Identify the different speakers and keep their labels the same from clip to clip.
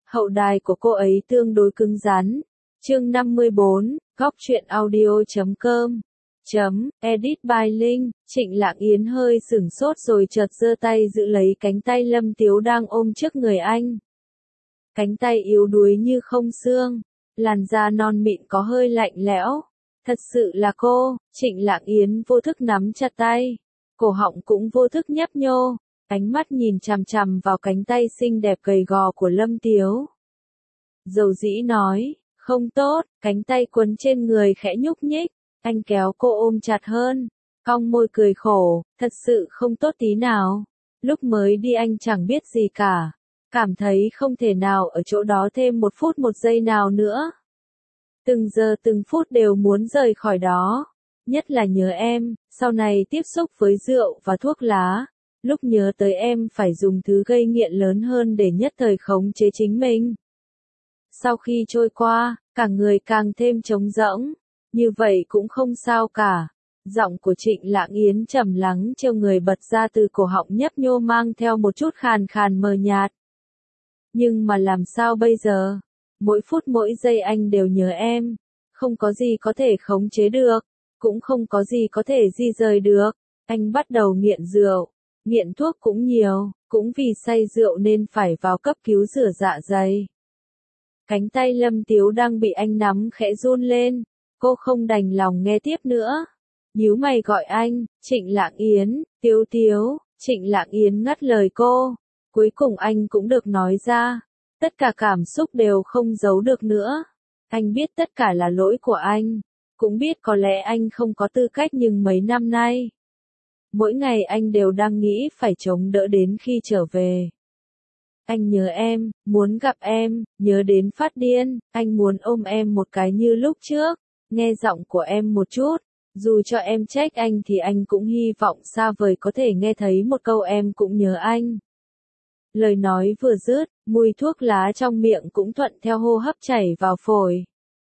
Speaker 1: Hậu đài của cô ấy tương đối cứng rắn. Chương 54, góc truyện audio.com. Edit by Linh. Trịnh Lạng Yến hơi sửng sốt rồi chợt giơ tay giữ lấy cánh tay Lâm Tiếu đang ôm trước người anh. Cánh tay yếu đuối như không xương, làn da non mịn có hơi lạnh lẽo. Thật sự là cô. Trịnh Lạng Yến vô thức nắm chặt tay, cổ họng cũng vô thức nhấp nhô, ánh mắt nhìn chằm chằm vào cánh tay xinh đẹp gầy gò của Lâm Tiếu. Dầu dĩ nói, không tốt, cánh tay quấn trên người khẽ nhúc nhích, anh kéo cô ôm chặt hơn, cong môi cười khổ, thật sự không tốt tí nào. Lúc mới đi anh chẳng biết gì cả, cảm thấy không thể nào ở chỗ đó thêm một phút một giây nào nữa. Từng giờ từng phút đều muốn rời khỏi đó, nhất là nhớ em, sau này tiếp xúc với rượu và thuốc lá. Lúc nhớ tới em phải dùng thứ gây nghiện lớn hơn để nhất thời khống chế chính mình. Sau khi trôi qua, cả người càng thêm trống rỗng, như vậy cũng không sao cả. Giọng của Trịnh Lạng Yến trầm lắng trêu người bật ra từ cổ họng nhấp nhô mang theo một chút khàn khàn mờ nhạt. Nhưng mà làm sao bây giờ? Mỗi phút mỗi giây anh đều nhớ em, không có gì có thể khống chế được, cũng không có gì có thể di rời được. Anh bắt đầu nghiện rượu, nghiện thuốc cũng nhiều, cũng vì say rượu nên phải vào cấp cứu rửa dạ dày. Cánh tay Lâm Tiếu đang bị anh nắm khẽ run lên, cô không đành lòng nghe tiếp nữa. Nhíu mày gọi anh, Trịnh Lạng Yến, Tiếu Tiếu. Trịnh Lạng Yến ngắt lời cô, cuối cùng anh cũng được nói ra. Tất cả cảm xúc đều không giấu được nữa. Anh biết tất cả là lỗi của anh, cũng biết có lẽ anh không có tư cách, nhưng mấy năm nay, mỗi ngày anh đều đang nghĩ phải chống đỡ đến khi trở về. Anh nhớ em, muốn gặp em, nhớ đến phát điên, anh muốn ôm em một cái như lúc trước, nghe giọng của em một chút, dù cho em trách anh thì anh cũng hy vọng xa vời có thể nghe thấy một câu em cũng nhớ anh. Lời nói vừa dứt, mùi thuốc lá trong miệng cũng thuận theo hô hấp chảy vào phổi.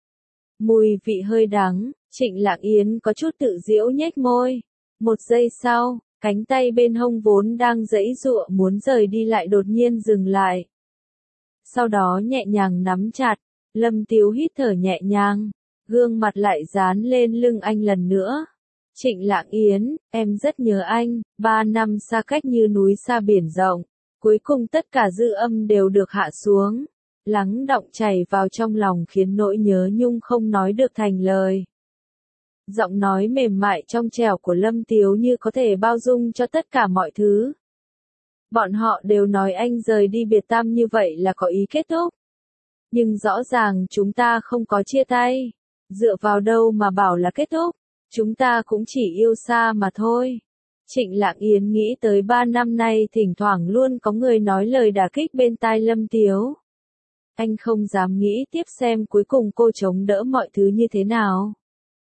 Speaker 1: Mùi vị hơi đắng, Trịnh Lạng Yến có chút tự giễu nhếch môi. Một giây sau, cánh tay bên hông vốn đang giãy giụa muốn rời đi lại đột nhiên dừng lại. Sau đó nhẹ nhàng nắm chặt, Lâm Tiếu hít thở nhẹ nhàng, gương mặt lại dán lên lưng anh lần nữa. Trịnh Lạng Yến, em rất nhớ anh, 3 năm xa cách như núi xa biển rộng. Cuối cùng tất cả dư âm đều được hạ xuống, lắng đọng chảy vào trong lòng khiến nỗi nhớ nhung không nói được thành lời. Giọng nói mềm mại trong trẻo của Lâm Tiếu như có thể bao dung cho tất cả mọi thứ. Bọn họ đều nói anh rời đi biệt tâm như vậy là có ý kết thúc. Nhưng rõ ràng chúng ta không có chia tay. Dựa vào đâu mà bảo là kết thúc? Chúng ta cũng chỉ yêu xa mà thôi. Trịnh Lạng Yến nghĩ tới 3 năm nay thỉnh thoảng luôn có người nói lời đả kích bên tai Lâm Tiếu. Anh không dám nghĩ tiếp xem cuối cùng cô chống đỡ mọi thứ như thế nào.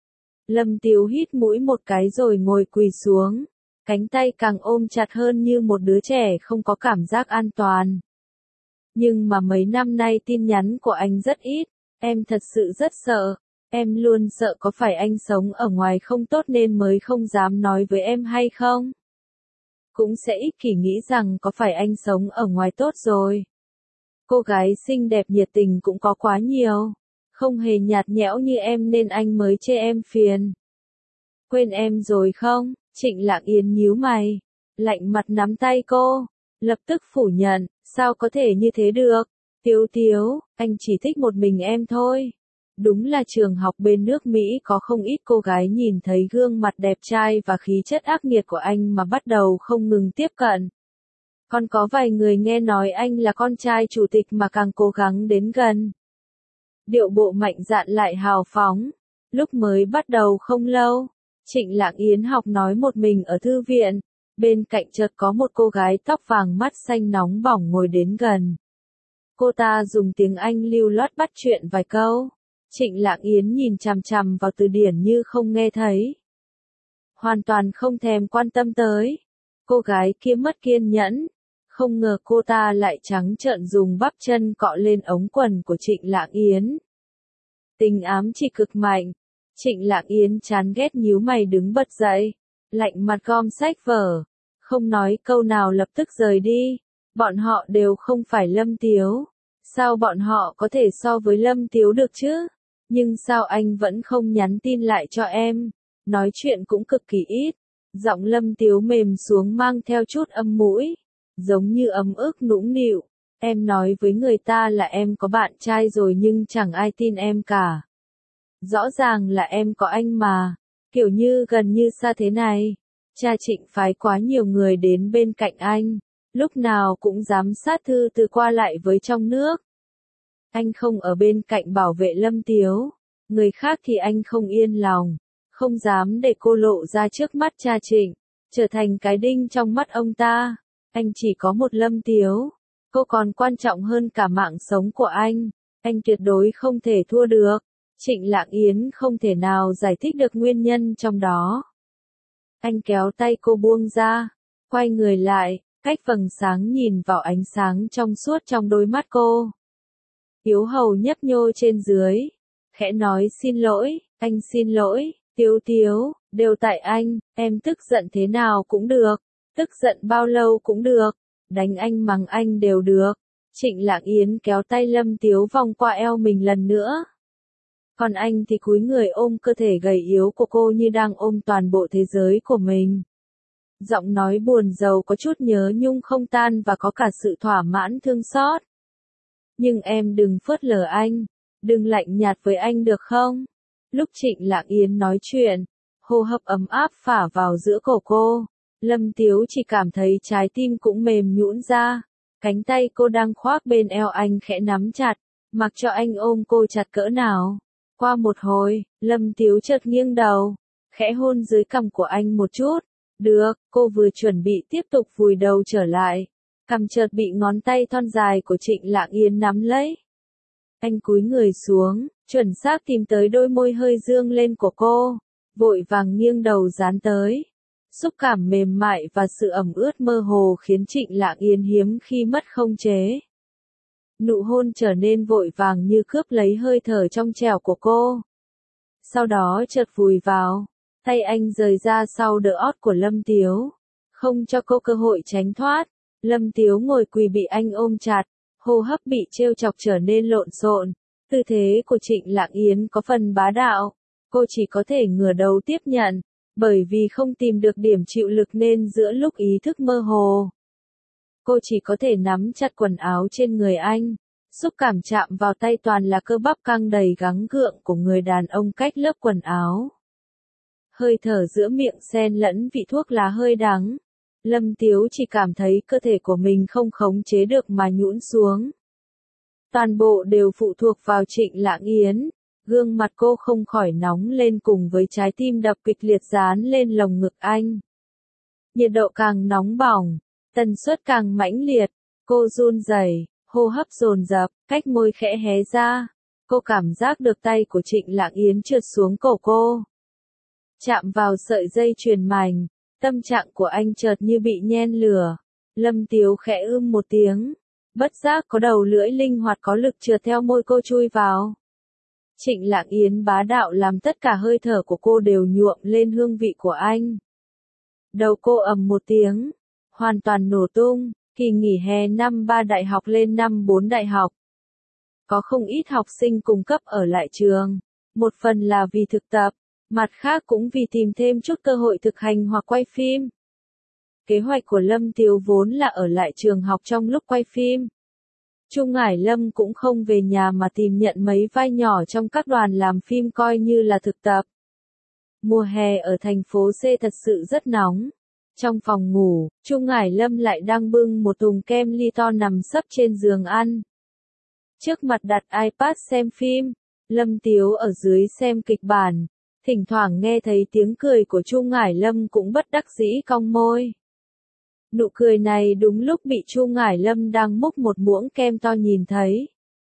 Speaker 1: Lâm Tiếu hít mũi một cái rồi ngồi quỳ xuống, cánh tay càng ôm chặt hơn như một đứa trẻ không có cảm giác an toàn. Nhưng mà mấy năm nay tin nhắn của anh rất ít, em thật sự rất sợ. Em luôn sợ có phải anh sống ở ngoài không tốt nên mới không dám nói với em hay không? Cũng sẽ ích kỷ nghĩ rằng có phải anh sống ở ngoài tốt rồi. Cô gái xinh đẹp nhiệt tình cũng có quá nhiều, không hề nhạt nhẽo như em nên anh mới chê em phiền. Quên em rồi không? Trịnh Lạng Yến nhíu mày, lạnh mặt nắm tay cô, lập tức phủ nhận, sao có thể như thế được? Tiếu Tiếu, anh chỉ thích một mình em thôi. Đúng là trường học bên nước Mỹ có không ít cô gái nhìn thấy gương mặt đẹp trai và khí chất ác nghiệt của anh mà bắt đầu không ngừng tiếp cận. Còn có vài người nghe nói anh là con trai chủ tịch mà càng cố gắng đến gần. Điệu bộ mạnh dạn lại hào phóng. Lúc mới bắt đầu không lâu, Trịnh Lạng Yến học nói một mình ở thư viện. Bên cạnh chợt có một cô gái tóc vàng mắt xanh nóng bỏng ngồi đến gần. Cô ta dùng tiếng Anh lưu loát bắt chuyện vài câu. Trịnh Lạng Yến nhìn chằm chằm vào từ điển như không nghe thấy. Hoàn toàn không thèm quan tâm tới. Cô gái kia mất kiên nhẫn. Không ngờ cô ta lại trắng trợn dùng bắp chân cọ lên ống quần của Trịnh Lạng Yến. Tình ám chỉ cực mạnh. Trịnh Lạng Yến chán ghét nhíu mày đứng bật dậy. Lạnh mặt gom sách vở. Không nói câu nào lập tức rời đi. Bọn họ đều không phải Lâm Tiếu. Sao bọn họ có thể so với Lâm Tiếu được chứ? Nhưng sao anh vẫn không nhắn tin lại cho em? Nói chuyện cũng cực kỳ ít. Giọng Lâm Tiếu mềm xuống mang theo chút âm mũi, giống như ấm ức nũng nịu. Em nói với người ta là em có bạn trai rồi nhưng chẳng ai tin em cả. Rõ ràng là em có anh mà. Kiểu như gần như xa thế này. Cha Trịnh phái quá nhiều người đến bên cạnh anh. Lúc nào cũng giám sát thư từ qua lại với trong nước. Anh không ở bên cạnh bảo vệ Lâm Tiếu. Người khác thì anh không yên lòng. Không dám để cô lộ ra trước mắt cha Trịnh. Trở thành cái đinh trong mắt ông ta. Anh chỉ có một Lâm Tiếu. Cô còn quan trọng hơn cả mạng sống của anh. Anh tuyệt đối không thể thua được. Trịnh Lạng Yến không thể nào giải thích được nguyên nhân trong đó. Anh kéo tay cô buông ra. Quay người lại. Cách vầng sáng nhìn vào ánh sáng trong suốt trong đôi mắt cô. Tiếu hầu nhấp nhô trên dưới. Khẽ nói xin lỗi, anh xin lỗi, Tiếu Tiếu, đều tại anh, em tức giận thế nào cũng được, tức giận bao lâu cũng được, đánh anh mắng anh đều được. Trịnh Lạng Yến kéo tay Lâm Tiếu vòng qua eo mình lần nữa. Còn anh thì cúi người ôm cơ thể gầy yếu của cô như đang ôm toàn bộ thế giới của mình. Giọng nói buồn rầu có chút nhớ nhung không tan và có cả sự thỏa mãn thương xót. Nhưng em đừng phớt lờ anh, đừng lạnh nhạt với anh được không? Lúc Trịnh Lạng Yến nói chuyện, hô hấp ấm áp phả vào giữa cổ cô. Lâm Tiếu chỉ cảm thấy trái tim cũng mềm nhũn ra. Cánh tay cô đang khoác bên eo anh khẽ nắm chặt, mặc cho anh ôm cô chặt cỡ nào. Qua một hồi, Lâm Tiếu chợt nghiêng đầu, khẽ hôn dưới cằm của anh một chút. Được, cô vừa chuẩn bị tiếp tục vùi đầu trở lại. Cằm chợt bị ngón tay thon dài của Trịnh Lạng Yến nắm lấy. Anh cúi người xuống, chuẩn xác tìm tới đôi môi hơi dương lên của cô, vội vàng nghiêng đầu dán tới. Xúc cảm mềm mại và sự ẩm ướt mơ hồ khiến Trịnh Lạng Yến hiếm khi mất khống chế. Nụ hôn trở nên vội vàng như cướp lấy hơi thở trong trẻo của cô. Sau đó chợt vùi vào, tay anh rời ra sau đỡ ót của Lâm Tiếu, không cho cô cơ hội tránh thoát. Lâm Tiếu ngồi quỳ bị anh ôm chặt, hô hấp bị trêu chọc trở nên lộn xộn. Tư thế của Trịnh Lạng Yến có phần bá đạo, cô chỉ có thể ngửa đầu tiếp nhận, bởi vì không tìm được điểm chịu lực nên giữa lúc ý thức mơ hồ. Cô chỉ có thể nắm chặt quần áo trên người anh, xúc cảm chạm vào tay toàn là cơ bắp căng đầy gắng gượng của người đàn ông cách lớp quần áo. Hơi thở giữa miệng xen lẫn vị thuốc lá hơi đắng. Lâm Tiếu chỉ cảm thấy cơ thể của mình không khống chế được mà nhũn xuống. Toàn bộ đều phụ thuộc vào Trịnh Lạng Yến. Gương mặt cô không khỏi nóng lên cùng với trái tim đập kịch liệt dán lên lồng ngực anh. Nhiệt độ càng nóng bỏng, tần suất càng mãnh liệt, cô run rẩy, hô hấp dồn dập, cách môi khẽ hé ra. Cô cảm giác được tay của Trịnh Lạng Yến trượt xuống cổ cô. Chạm vào sợi dây chuyền mảnh, tâm trạng của anh chợt như bị nhen lửa. Lâm Tiếu khẽ một tiếng, bất giác có đầu lưỡi linh hoạt có lực trượt theo môi cô chui vào. Trịnh Lạng Yến bá đạo làm tất cả hơi thở của cô đều nhuộm lên hương vị của anh. Đầu cô ầm một tiếng, hoàn toàn nổ tung. Kỳ nghỉ hè năm 3 đại học lên năm 4 đại học. Có không ít học sinh cùng cấp ở lại trường, một phần là vì thực tập, mặt khác cũng vì tìm thêm chút cơ hội thực hành hoặc quay phim. Kế hoạch của Lâm Tiếu vốn là ở lại trường học trong lúc quay phim. Trung Ngải Lâm cũng không về nhà mà tìm nhận mấy vai nhỏ trong các đoàn làm phim coi như là thực tập. Mùa hè ở thành phố C thật sự rất nóng. Trong phòng ngủ, Trung Ngải Lâm lại đang bưng một thùng kem ly to nằm sấp trên giường ăn. Trước mặt đặt iPad xem phim, Lâm Tiếu ở dưới xem kịch bản, thỉnh thoảng nghe thấy tiếng cười của Trung Ngải Lâm cũng bất đắc dĩ cong môi. Nụ cười này đúng lúc bị Trung Ngải Lâm đang múc một muỗng kem to nhìn thấy.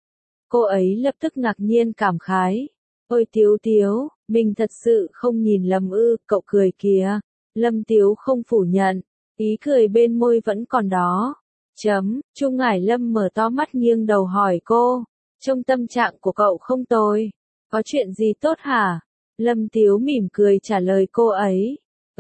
Speaker 1: Cô ấy lập tức ngạc nhiên cảm khái. Ôi Tiếu Tiếu, mình thật sự không nhìn lầm ư, cậu cười kìa. Lâm Tiếu không phủ nhận, ý cười bên môi vẫn còn đó. Trung Ngải Lâm mở to mắt nghiêng đầu hỏi cô, trông tâm trạng của cậu không tồi, có chuyện gì tốt hả? Lâm Tiếu mỉm cười trả lời cô ấy,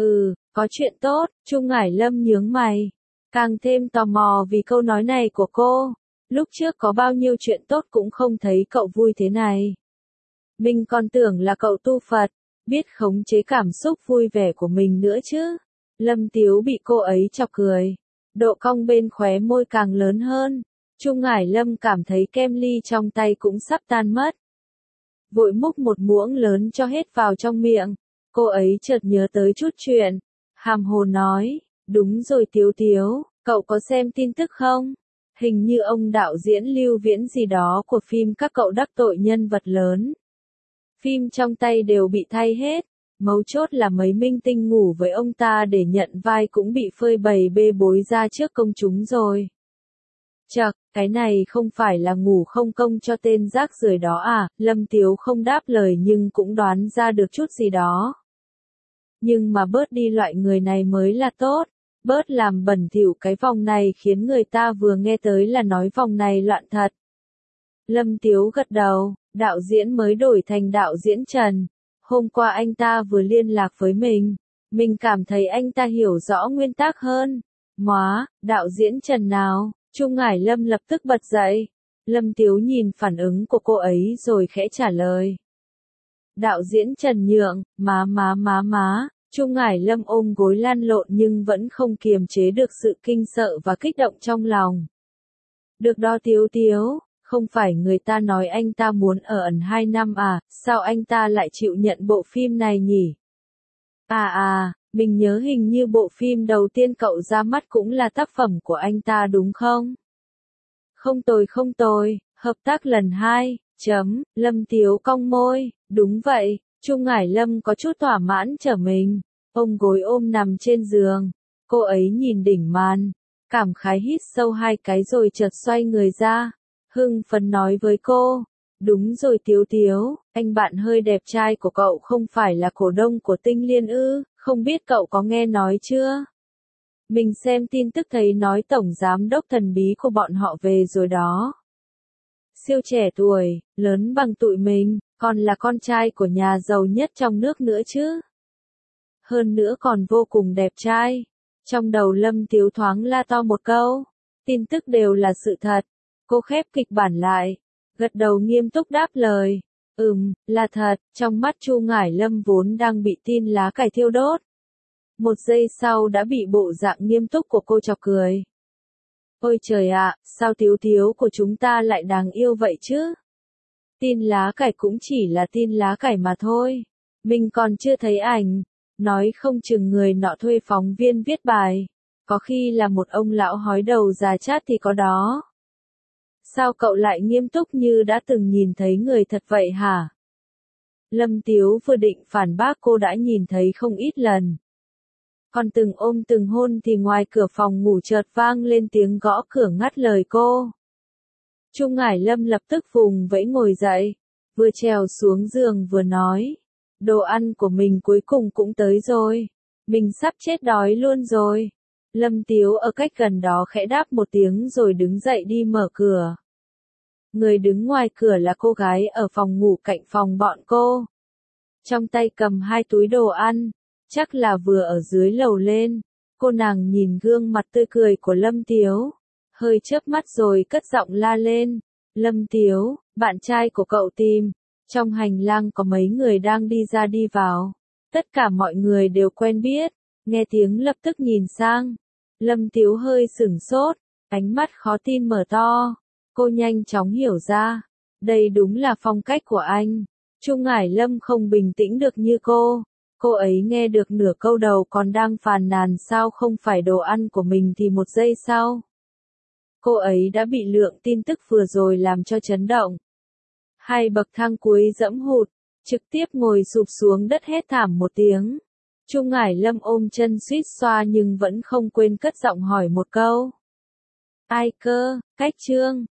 Speaker 1: có chuyện tốt. Trung Ngải Lâm nhướng mày, càng thêm tò mò vì câu nói này của cô. Lúc trước có bao nhiêu chuyện tốt cũng không thấy cậu vui thế này. Mình còn tưởng là cậu tu Phật, biết khống chế cảm xúc vui vẻ của mình nữa chứ. Lâm Tiếu bị cô ấy chọc cười. Độ cong bên khóe môi càng lớn hơn. Trung Ngải Lâm cảm thấy kem ly trong tay cũng sắp tan mất. Vội múc một muỗng lớn cho hết vào trong miệng. Cô ấy chợt nhớ tới chút chuyện. Hàm hồ nói, đúng rồi Tiếu Tiếu, cậu có xem tin tức không? Hình như ông đạo diễn Lưu Viễn gì đó của phim các cậu đắc tội nhân vật lớn. Phim trong tay đều bị thay hết. Mấu chốt là mấy minh tinh ngủ với ông ta để nhận vai cũng bị phơi bày bê bối ra trước công chúng rồi. Chậc, cái này không phải là ngủ không công cho tên rác rưởi đó à? Lâm Tiếu không đáp lời nhưng cũng đoán ra được chút gì đó. Nhưng mà bớt đi loại người này mới là tốt. Bớt làm bẩn thỉu cái vòng này khiến người ta vừa nghe tới là nói vòng này loạn thật. Lâm Tiếu gật đầu, đạo diễn mới đổi thành đạo diễn Trần. Hôm qua anh ta vừa liên lạc với mình cảm thấy anh ta hiểu rõ nguyên tắc hơn. Móa, đạo diễn Trần nào? Trung Ngải Lâm lập tức bật dậy. Lâm Tiếu nhìn phản ứng của cô ấy rồi khẽ trả lời. Đạo diễn Trần Nhượng, má. Trung Ngải Lâm ôm gối lăn lộn nhưng vẫn không kiềm chế được sự kinh sợ và kích động trong lòng. Được đó Tiếu Tiếu, không phải người ta nói anh ta muốn ở ẩn 2 năm à, sao anh ta lại chịu nhận bộ phim này nhỉ? Mình nhớ hình như bộ phim đầu tiên cậu ra mắt cũng là tác phẩm của anh ta đúng không? Không tồi, hợp tác lần 2, Lâm Tiếu cong môi, đúng vậy, Trung Ngải Lâm có chút thỏa mãn trở mình, ôm gối ôm nằm trên giường, cô ấy nhìn đỉnh màn, cảm khái hít sâu 2 cái rồi chợt xoay người ra, hưng phấn nói với cô, đúng rồi Tiếu Tiếu, anh bạn hơi đẹp trai của cậu không phải là cổ đông của Tinh Liên ư, không biết cậu có nghe nói chưa? Mình xem tin tức thấy nói tổng giám đốc thần bí của bọn họ về rồi đó. Siêu trẻ tuổi, lớn bằng tụi mình, còn là con trai của nhà giàu nhất trong nước nữa chứ. Hơn nữa còn vô cùng đẹp trai. Trong đầu Lâm Tiếu thoáng la to một câu. Tin tức đều là sự thật. Cô khép kịch bản lại. Gật đầu nghiêm túc đáp lời. Là thật. Trong mắt Chu Ngải Lâm vốn đang bị tin lá cải thiêu đốt. Một giây sau đã bị bộ dạng nghiêm túc của cô chọc cười. Ôi trời ạ, sao Tiếu Tiếu của chúng ta lại đáng yêu vậy chứ? Tin lá cải cũng chỉ là tin lá cải mà thôi. Mình còn chưa thấy ảnh. Nói không chừng người nọ thuê phóng viên viết bài. Có khi là một ông lão hói đầu già chát thì có đó. Sao cậu lại nghiêm túc như đã từng nhìn thấy người thật vậy hả? Lâm Tiếu vừa định phản bác cô đã nhìn thấy không ít lần. Còn từng ôm từng hôn thì ngoài cửa phòng ngủ chợt vang lên tiếng gõ cửa ngắt lời cô. Trung Ngải Lâm lập tức vùng vẫy ngồi dậy, vừa trèo xuống giường vừa nói. Đồ ăn của mình cuối cùng cũng tới rồi. Mình sắp chết đói luôn rồi. Lâm Tiếu ở cách gần đó khẽ đáp một tiếng rồi đứng dậy đi mở cửa. Người đứng ngoài cửa là cô gái ở phòng ngủ cạnh phòng bọn cô. Trong tay cầm 2 túi đồ ăn. Chắc là vừa ở dưới lầu lên. Cô nàng nhìn gương mặt tươi cười của Lâm Tiếu. Hơi chớp mắt rồi cất giọng la lên. Lâm Tiếu, bạn trai của cậu tìm. Trong hành lang có mấy người đang đi ra đi vào. Tất cả mọi người đều quen biết. Nghe tiếng lập tức nhìn sang. Lâm Tiếu hơi sửng sốt. Ánh mắt khó tin mở to. Cô nhanh chóng hiểu ra. Đây đúng là phong cách của anh. Trung Ngải Lâm không bình tĩnh được như cô. Cô ấy nghe được nửa câu đầu còn đang phàn nàn sao không phải đồ ăn của mình thì một giây sau. Cô ấy đã bị lượng tin tức vừa rồi làm cho chấn động. 2 bậc thang cuối dẫm hụt, trực tiếp ngồi sụp xuống đất hét thảm một tiếng. Trung Ngải Lâm ôm chân suýt xoa nhưng vẫn không quên cất giọng hỏi một câu. Ai cơ, cách Trương,